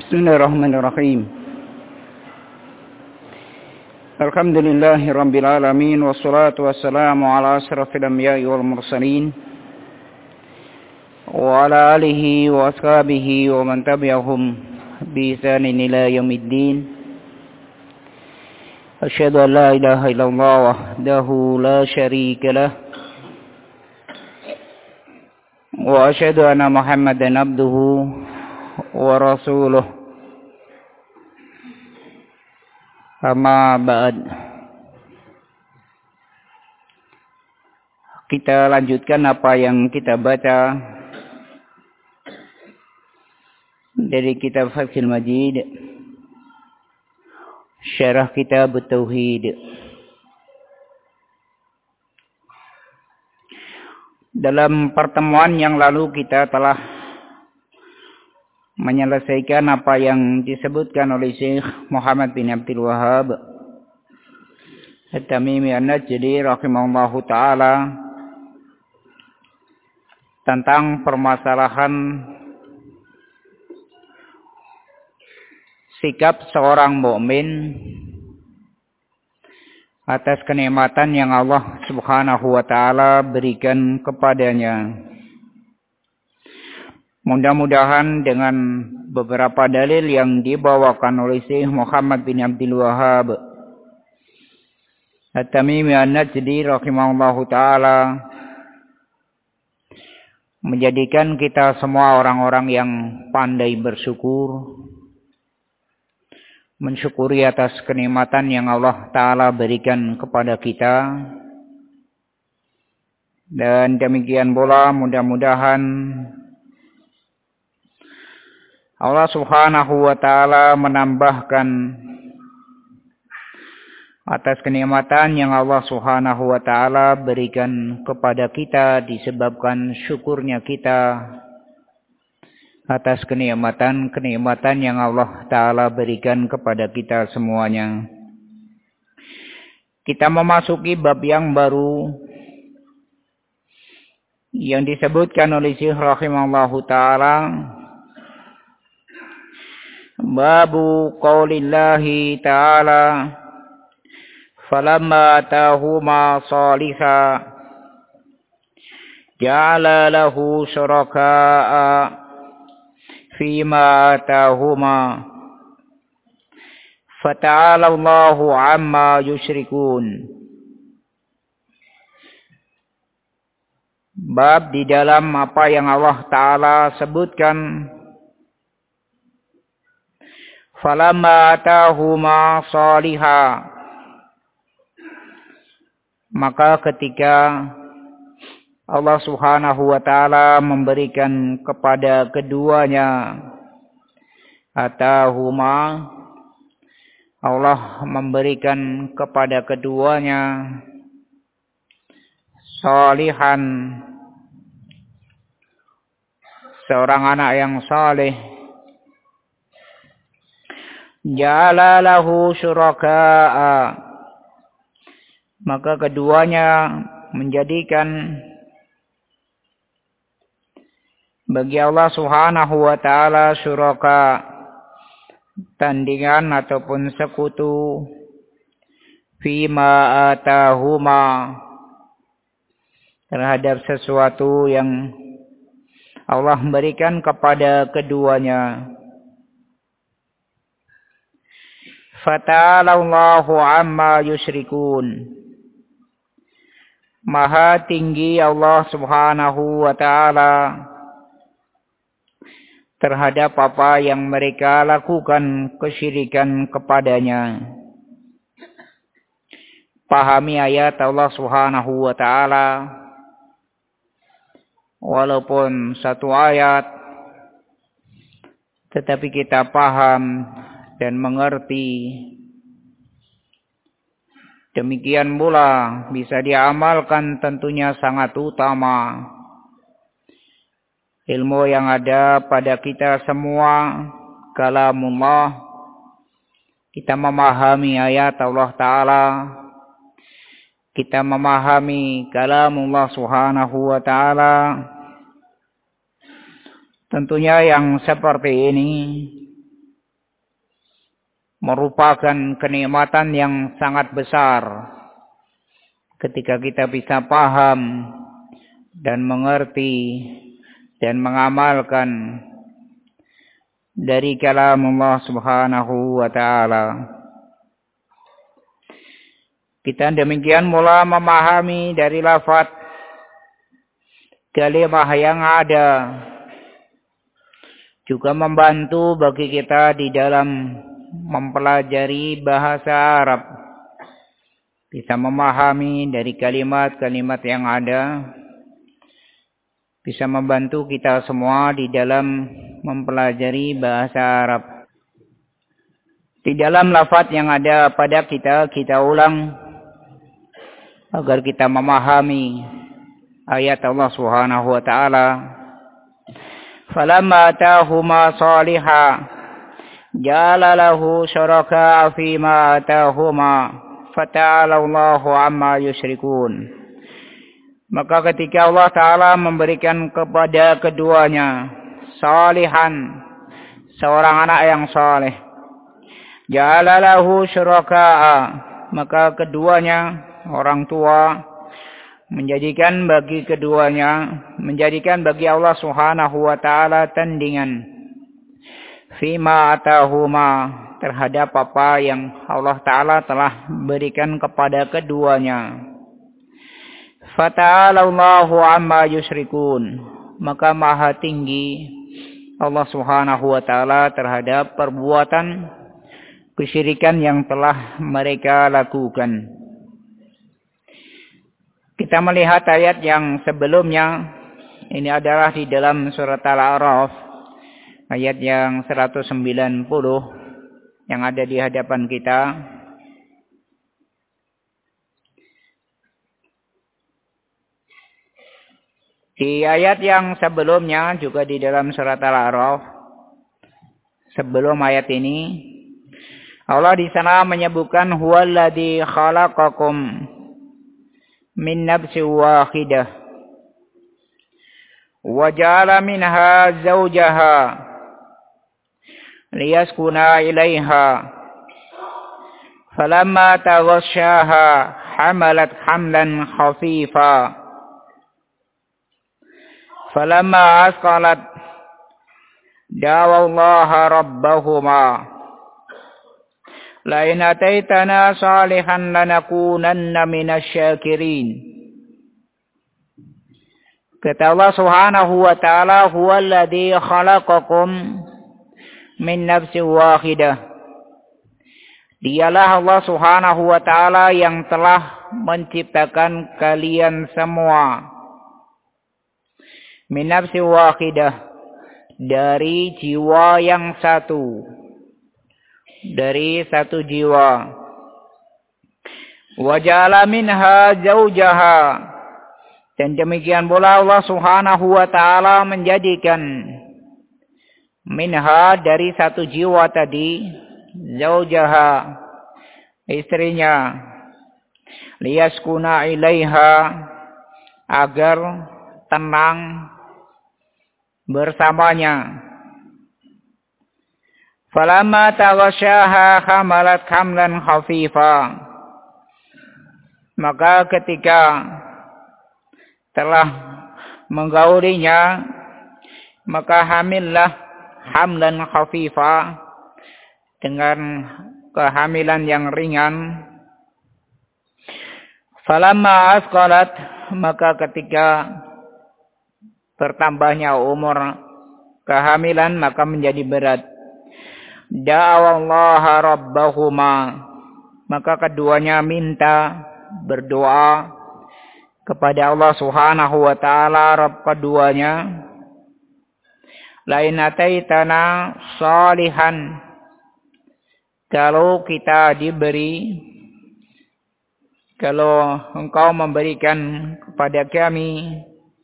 Bismillahirrahmanirrahim. Alhamdulillahi rabbil alamin wassalatu wassalamu ala asyrafil anbiya'i wal mursalin wa ala alihi wa ashabihi wa man tabi'ahum bi ihsanin ila yaumiddin. Asyhadu an la ilaha illallah wahdahu la syarika lah wa asyhadu anna Muhammadan abduhu wa rasuluh. Amma ba'd. Kita lanjutkan apa yang kita baca dari kitab Fathul Majid, syarah kitab Tauhid. Dalam pertemuan yang lalu kita telah menyelesaikan apa yang disebutkan oleh Syekh Muhammad bin Abdul Wahhab At-Tamimi An-Najdi rahimahullahu ta'ala tentang permasalahan sikap seorang mukmin atas kenikmatan yang Allah Subhanahu wa ta'ala berikan kepadanya. Mudah-mudahan dengan beberapa dalil yang dibawakan oleh Syekh Muhammad bin Abdul Wahhab At-Tamimi An-Najdi rahimahullahu ta'ala menjadikan kita semua orang-orang yang pandai bersyukur, mensyukuri atas kenikmatan yang Allah ta'ala berikan kepada kita. Dan demikian pula mudah-mudahan Allah Subhanahu wa ta'ala menambahkan atas kenikmatan yang Allah Subhanahu wa ta'ala berikan kepada kita disebabkan syukurnya kita atas kenikmatan yang Allah ta'ala berikan kepada kita semuanya. Kita memasuki bab yang baru yang disebutkan oleh Syekh rahimahullahu ta'ala, babu qaulillahi ta'ala falamma atahuma salihah ja'ala lahu syuraka'a fima atahuma fata'ala Allahu amma yusyrikun. Bab di dalam apa yang Allah Ta'ala sebutkan, falamma atahuma salihah, maka ketika Allah Subhanahu wa ta'ala memberikan kepada keduanya, atahuma, Allah memberikan kepada keduanya salihan, seorang anak yang saleh, ja'ala lahu syuraka'a, maka keduanya menjadikan bagi Allah Subhanahu wa ta'ala syuraka, tandingan ataupun sekutu, fima atahuma, terhadap sesuatu yang Allah berikan kepada keduanya. Fata'ala Allahu amma yusyrikun. Maha tinggi Allah Subhanahu wa ta'ala terhadap apa yang mereka lakukan kesyirikan kepadanya. Pahami ayat Allah Subhanahu wa ta'ala, walaupun satu ayat, tetapi kita paham dan mengerti. Demikian pula bisa diamalkan tentunya sangat utama. Ilmu yang ada pada kita semua, kalamullah, kita memahami ayat Allah Ta'ala, kita memahami kalamullah Subhanahu wa ta'ala. Tentunya yang seperti ini merupakan kenikmatan yang sangat besar ketika kita bisa paham dan mengerti dan mengamalkan dari kalam Allah Subhanahu wa taala. Kita demikian mula memahami dari lafaz kalimah yang ada, juga membantu bagi kita di dalam mempelajari bahasa Arab. Bisa memahami dari kalimat-kalimat yang ada, bisa membantu kita semua di dalam mempelajari bahasa Arab. Di dalam lafaz yang ada pada kita, kita ulang agar kita memahami ayat Allah Subhanahu wa taala. Falamma atahuma salihah ja'ala lahu syuraka fima atahuma fata'ala Allahu amma yusyrikun. Maka ketika Allah taala memberikan kepada keduanya salihan, seorang anak yang saleh, ja'ala lahu syuraka, maka keduanya orang tua menjadikan bagi Allah Subhanahu wa taala tandingan fima atahuma, terhadap apa yang Allah taala telah berikan kepada keduanya. Fata'ala Allahu amma yusyrikun, maka maha tinggi Allah Subhanahu wa taala terhadap perbuatan kesyirikan yang telah mereka lakukan. Kita melihat ayat yang sebelumnya, ini adalah di dalam surat Al-A'raf, ayat yang 190 yang ada di hadapan kita. Di ayat yang sebelumnya juga di dalam surat Al-A'raf, sebelum ayat ini, Allah di sana menyebutkan huwallazi khalaqakum min nafsin wahidah wa ja'ala minha zawjaha liyaskuna ilaiha falamma taghashaha hamalat hamlan khafifa falamma asqalat dawallaha rabbahuma la in ataitana salihan lanakunanna minasyakirin. Kata Allah Subhanahu wa taala, huwallazi khalaqakum min nafsin wahidah. Dialah Allah Subhanahu wa taala yang telah menciptakan kalian semua min nafsin wahidah, dari jiwa yang satu, dari satu jiwa. Wa ja'ala minha zawjaha, dan demikian pula Allah Subhanahu wa taala menjadikan minha, dari satu jiwa tadi, zawjaha, istrinya, liyaskuna ilaiha, agar tenang bersamanya. Falamma taghasyaha hamalat hamlan khafifa, maka ketika telah menggaulinya, maka hamillah hamlan khafifa, dengan kehamilan yang ringan. Falamma asqalat, maka ketika bertambahnya umur kehamilan, maka menjadi berat. Da'awallaha rabbahuma, maka keduanya minta, berdoa kepada Allah Subhanahu wa taala, Rabb keduanya. Lain ataitana salihan, kalau kita diberi, kalau engkau memberikan kepada kami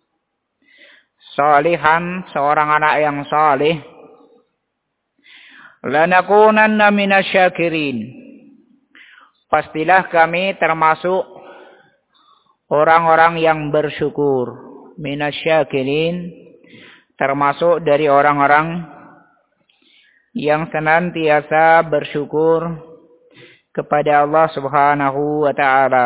salihan, seorang anak yang saleh, lanakunanna minasyakirin, pastilah kami termasuk orang-orang yang bersyukur. Minasyakirin, termasuk dari orang-orang yang senantiasa bersyukur kepada Allah Subhanahu wa Ta'ala.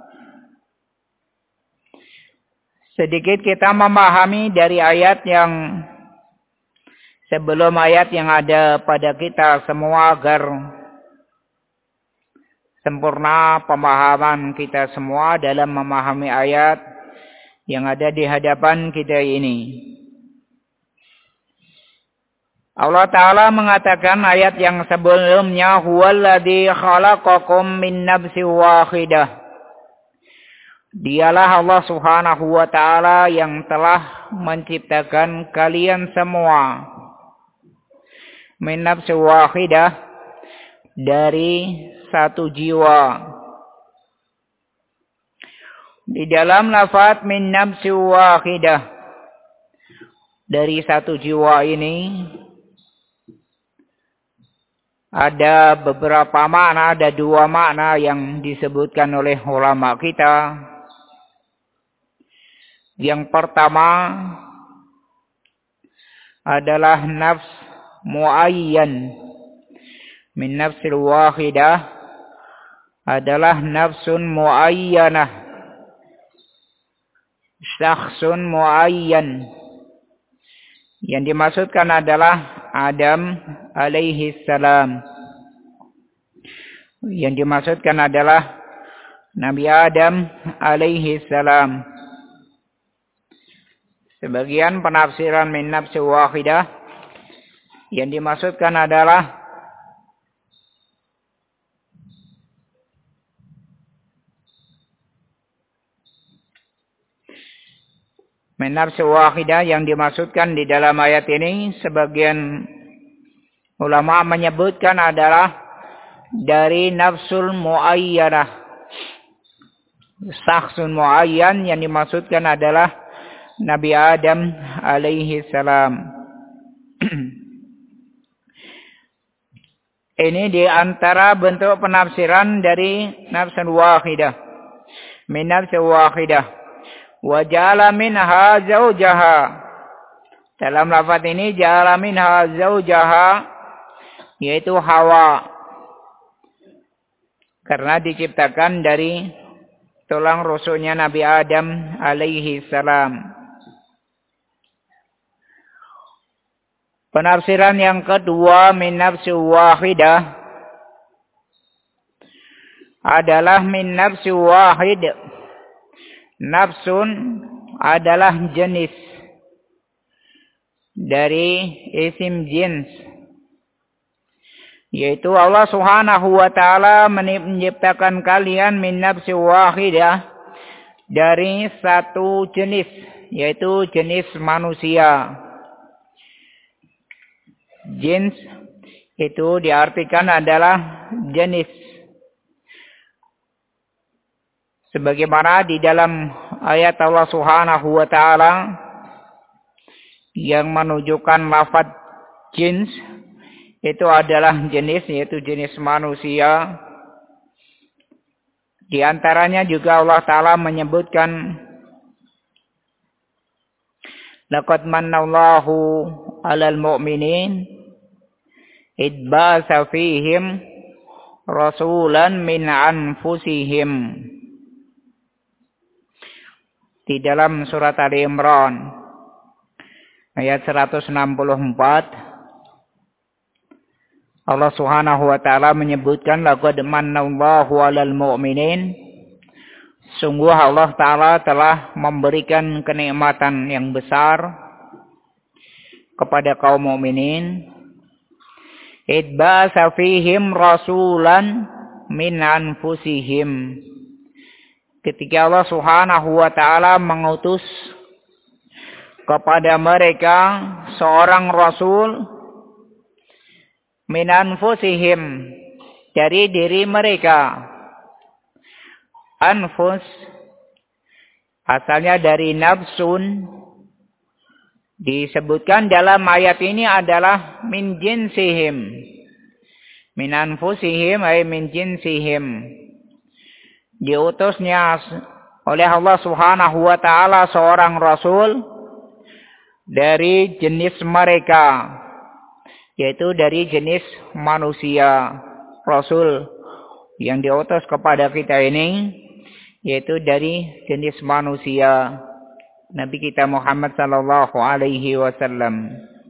Sedikit kita memahami dari ayat yang sebelum ayat yang ada pada kita semua agar sempurna pemahaman kita semua dalam memahami ayat yang ada di hadapan kita ini. Allah Ta'ala mengatakan ayat yang sebelumnya, huwallazi khalaqakum min nafsin wahidah. Dialah Allah Subhanahu wa Ta'ala yang telah menciptakan kalian semua min nafsin wahidah, dari satu jiwa. Di dalam lafaz min nafsin wahidah, dari satu jiwa ini ada beberapa makna, ada dua makna yang disebutkan oleh ulama kita. Yang pertama adalah nafs muayyan. Min nafsil wahidah adalah nafsun muayyanah, syakhsun muayyan. Yang dimaksudkan adalah Adam alaihi salam. Yang dimaksudkan adalah Nabi Adam alaihi salam. Sebagian penafsiran min nafsi wahidah yang dimaksudkan adalah min nafsi wahidah yang dimaksudkan di dalam ayat ini, sebagian ulama menyebutkan adalah dari nafsul muayyanah, syakhsun muayyan, yang dimaksudkan adalah Nabi Adam alaihi salam. Ini di antara bentuk penafsiran dari nafsun wahidah. Min nafsin wahidah. Wa ja'ala minha zawjaha. Dalam lafaz ini ja'ala minha zawjaha, yaitu Hawa. Karena diciptakan dari tulang rusuknya Nabi Adam alaihi salam. Penafsiran yang kedua min nafsi wahidah adalah min nafsi wahid. Nafsun adalah jenis dari isim jins, yaitu Allah Subhanahu wa Ta'ala menciptakan kalian min nafsi wahidah, dari satu jenis, yaitu jenis manusia. Jins itu diartikan adalah jenis. Sebagaimana di dalam ayat Allah Subhanahu wa Ta'ala yang menunjukkan lafaz jins itu adalah jenis, yaitu jenis manusia. Di antaranya juga Allah Ta'ala menyebutkan, laqad mannallahu 'alal mu'minin id ba'atsa fihim rasulan min anfusihim. Di dalam surat Ali Imran ayat 164, Allah Subhanahu wa Ta'ala menyebutkan, laqad mannallahu 'alal mu'minin, sungguh Allah Ta'ala telah memberikan kenikmatan yang besar kepada kaum mukminin. Id ba'atsa fihim rasulan min anfusihim, ketika Allah Subhanahu wa Ta'ala mengutus kepada mereka seorang rasul min anfusihim, dari diri mereka. Anfus asalnya dari nafsun, disebutkan dalam ayat ini adalah min jinsihim. Min anfusihim ay min jinsihim. Diutusnya oleh Allah Subhanahu wa Ta'ala seorang rasul dari jenis mereka, yaitu dari jenis manusia. Rasul yang diutus kepada kita ini yaitu dari jenis manusia, Nabi kita Muhammad sallallahu alaihi wasallam.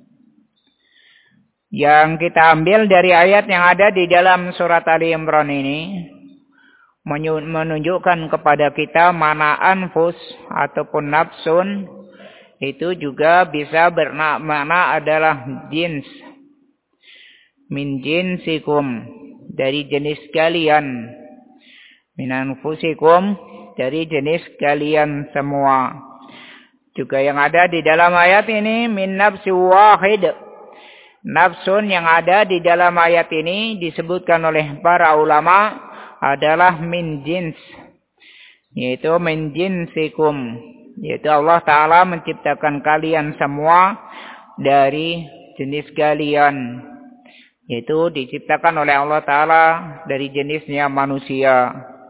Yang kita ambil dari ayat yang ada di dalam surat Ali Imran ini menunjukkan kepada kita mana anfus ataupun nafsun itu juga bisa bermakna adalah jins. Min jinsikum, dari jenis kalian. Min anfusikum, dari jenis kalian semua. Juga yang ada di dalam ayat ini min nafsi wahid. Nafsun yang ada di dalam ayat ini disebutkan oleh para ulama adalah min jins, yaitu min jinsikum, yaitu Allah Ta'ala menciptakan kalian semua dari jenis kalian, yaitu diciptakan oleh Allah Ta'ala dari jenisnya manusia.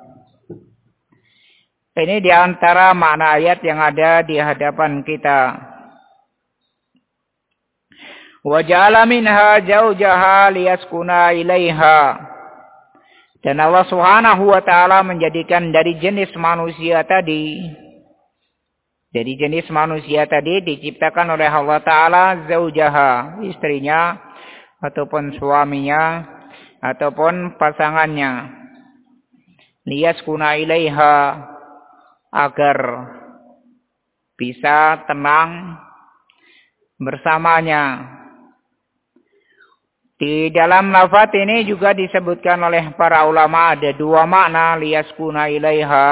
Ini diantara makna ayat yang ada di hadapan kita. وَجَعَلَ مِنْهَا زَوْجَهَا لِيَسْكُنَا إِلَيْهَا. Dan Allah Subhanahu wa Ta'ala menjadikan dari jenis manusia tadi, diciptakan oleh Allah Ta'ala zaujaha, istrinya ataupun suaminya ataupun pasangannya, liyaskuna ilaiha, agar bisa tenang bersamanya. Di dalam lafaz ini juga disebutkan oleh para ulama ada dua makna liyaskuna ilaiha.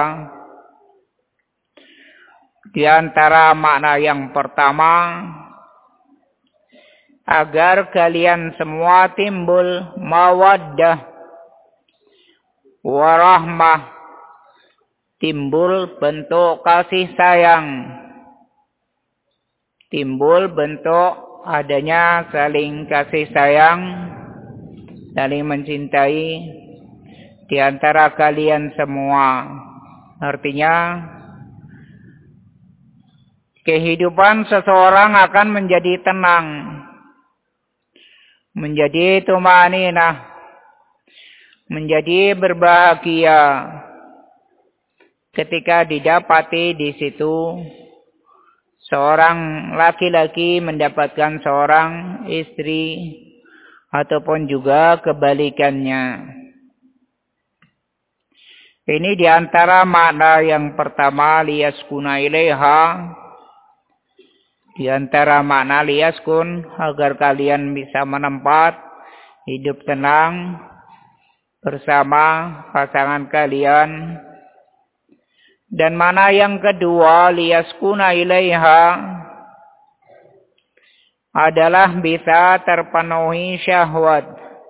Di antara makna yang pertama, agar kalian semua timbul mawaddah warahmah, timbul bentuk kasih sayang, timbul bentuk adanya saling kasih sayang, saling mencintai di antara kalian semua. Artinya kehidupan seseorang akan menjadi tenang, menjadi tumaninah, menjadi berbahagia ketika didapati di situ seorang laki-laki mendapatkan seorang istri ataupun juga kebalikannya. Ini diantara makna yang pertama liyaskuna ilaiha. Di antara makna liyaskun, agar kalian bisa menempat hidup tenang bersama pasangan kalian. Dan mana yang kedua liyaskuna ilaiha adalah bisa terpenuhi syahwat.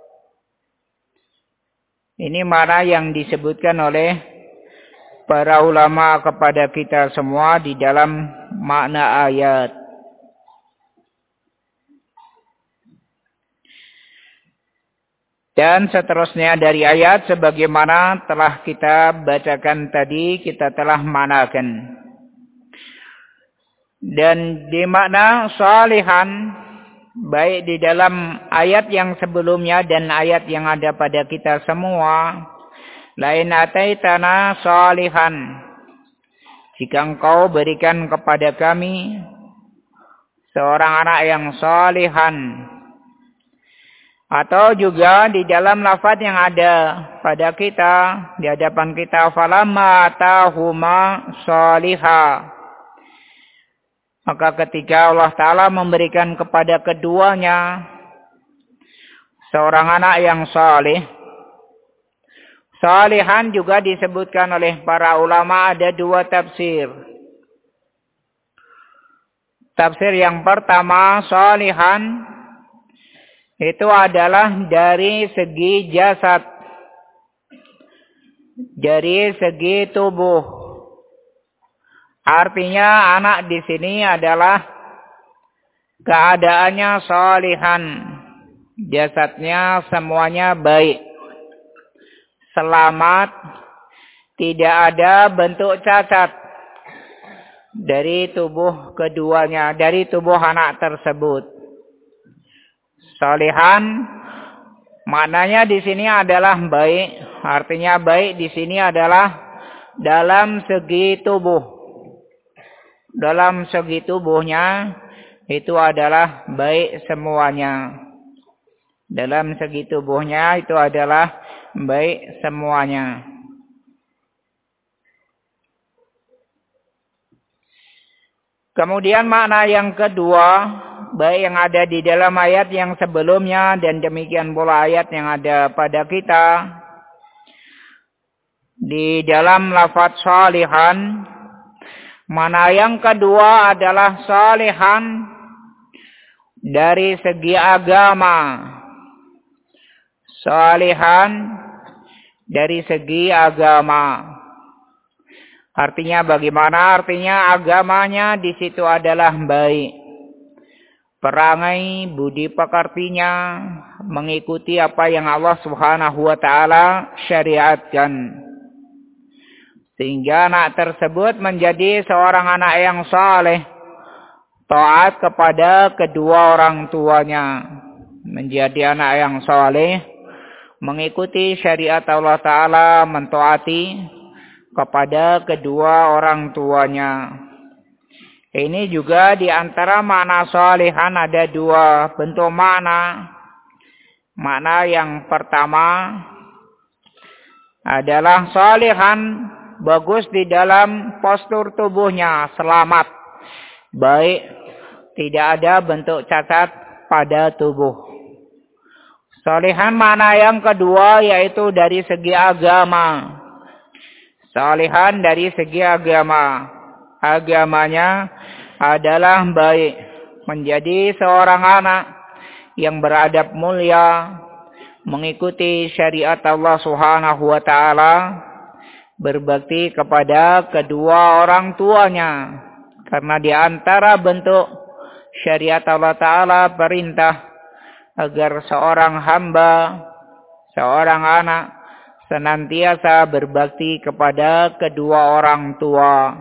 Ini mana yang disebutkan oleh para ulama kepada kita semua di dalam makna ayat. Dan seterusnya dari ayat sebagaimana telah kita bacakan tadi, kita telah manakan. Dan di makna salihan, baik di dalam ayat yang sebelumnya dan ayat yang ada pada kita semua, lain ataitana salihan, jika engkau berikan kepada kami seorang anak yang salihan. Atau juga di dalam lafaz yang ada pada kita, di hadapan kita, falamma atahuma salihah. Maka ketika Allah Ta'ala memberikan kepada keduanya seorang anak yang salih. Salihan juga disebutkan oleh para ulama ada dua tafsir. Tafsir yang pertama, salihan itu adalah dari segi jasad, dari segi tubuh. Artinya anak di sini adalah keadaannya salihan, jasadnya semuanya baik, selamat, tidak ada bentuk cacat dari tubuh keduanya, dari tubuh anak tersebut. Salihan maknanya di sini adalah baik. Artinya baik di sini adalah dalam segi tubuh. Dalam segi tubuhnya itu adalah baik semuanya. Dalam segi tubuhnya itu adalah baik semuanya. Kemudian makna yang kedua, baik yang ada di dalam ayat yang sebelumnya dan demikian pula ayat yang ada pada kita. Di dalam lafaz salihan, makna yang kedua adalah salihan dari segi agama. Salihan dari segi agama. Artinya bagaimana? Artinya agamanya di situ adalah baik. Perangai, budi pekertinya mengikuti apa yang Allah Subhanahu wa taala syariatkan. Sehingga anak tersebut menjadi seorang anak yang saleh, taat kepada kedua orang tuanya. Menjadi anak yang saleh, mengikuti syariat Allah taala, mentaati kepada kedua orang tuanya. Ini juga di antara makna salihan ada dua bentuk makna. Makna yang pertama adalah salihan bagus di dalam postur tubuhnya, selamat, baik, tidak ada bentuk cacat pada tubuh. Salihan makna yang kedua yaitu dari segi agama. Salihan dari segi agama. Agamanya adalah baik. Menjadi seorang anak yang beradab mulia. Mengikuti syariat Allah Subhanahu wa ta'ala. Berbakti kepada kedua orang tuanya. Karena di antara bentuk syariat Allah ta'ala perintah. Agar seorang hamba, seorang anak senantiasa berbakti kepada kedua orang tua.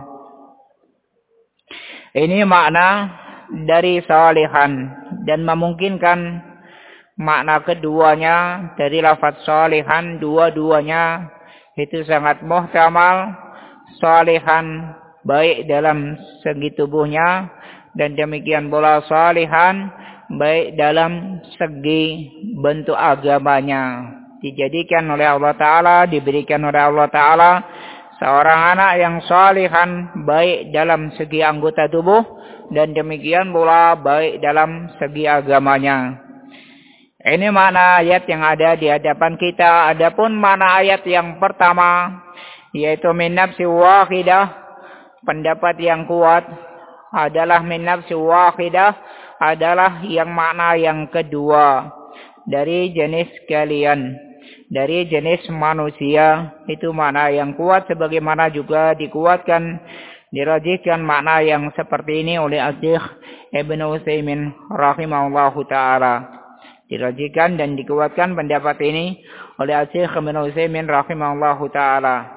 Ini makna dari salihan dan memungkinkan makna keduanya dari lafaz salihan, dua-duanya itu sangat muhtamal. Salihan baik dalam segi tubuhnya dan demikian pula salihan baik dalam segi bentuk agamanya. Dijadikan oleh Allah Ta'ala, diberikan oleh Allah Ta'ala seorang anak yang salihan baik dalam segi anggota tubuh dan demikian pula baik dalam segi agamanya. Ini makna ayat yang ada di hadapan kita. Adapun makna ayat yang pertama yaitu min nafsi wahidah, pendapat yang kuat adalah min nafsi wahidah adalah yang makna yang kedua dari jenis kalian. Dari jenis manusia itu makna yang kuat sebagaimana juga dikuatkan, dirajihkan makna yang seperti ini oleh Syekh Ibnu Utsaimin rahimahullahu taala. Dirajihkan dan dikuatkan pendapat ini oleh Syekh Ibnu Utsaimin rahimahullahu taala.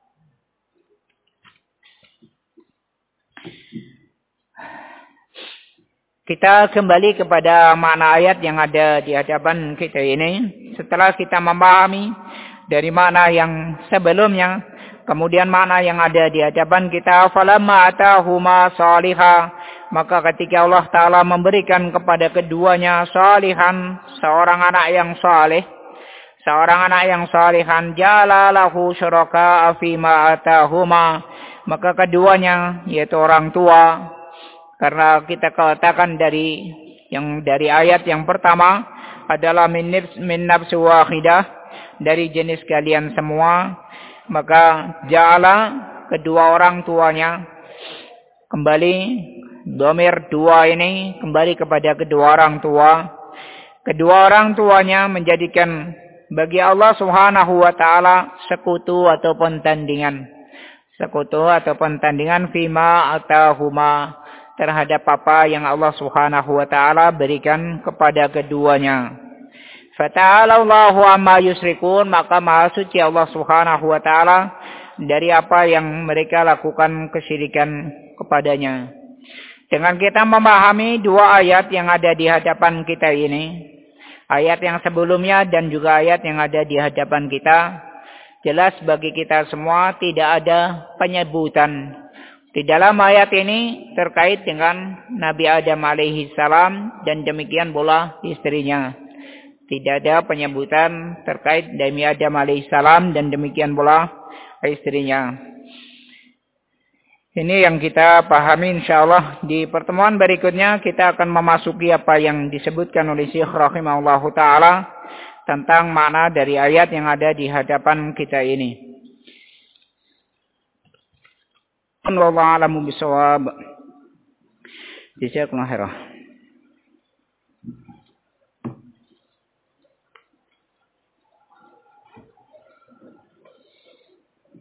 Kita kembali kepada makna ayat yang ada di hadapan kita ini. Setelah kita memahami dari makna yang sebelumnya, kemudian makna yang ada di hadapan kita, falamma atahuma salihah, maka ketika Allah Ta'ala memberikan kepada keduanya salihan, seorang anak yang saleh, seorang anak yang salihan, ja'ala lahu syuraka fima atahuma, maka keduanya yaitu orang tua. Karena kita katakan dari ayat yang pertama adalah min nafsi wahidah, dari jenis kalian semua, maka ja'ala kedua orang tuanya kembali, dhamir dua ini kembali kepada kedua orang tua. Kedua orang tuanya menjadikan bagi Allah Subhanahu wa taala sekutu ataupun tandingan. Sekutu ataupun tandingan fima atahuma, terhadap apa yang Allah Subhanahu wa taala berikan kepada keduanya. Fata'ala Allahu amma yusyrikun, maka maha suci Allah Subhanahu wa taala dari apa yang mereka lakukan kesyirikan kepadanya. Dengan kita memahami dua ayat yang ada di hadapan kita ini, ayat yang sebelumnya dan juga ayat yang ada di hadapan kita, jelas bagi kita semua tidak ada penyebutan di dalam ayat ini terkait dengan Nabi Adam alaihi salam dan demikian pula istrinya. Tidak ada penyebutan terkait Nabi Adam alaihi salam dan demikian pula istrinya. Ini yang kita pahami insyaallah. Di pertemuan berikutnya kita akan memasuki apa yang disebutkan oleh Syekh rahimahullahu taala tentang makna dari ayat yang ada di hadapan kita ini. Wallahu a'lamu bishawab. Jazakumullah khairan.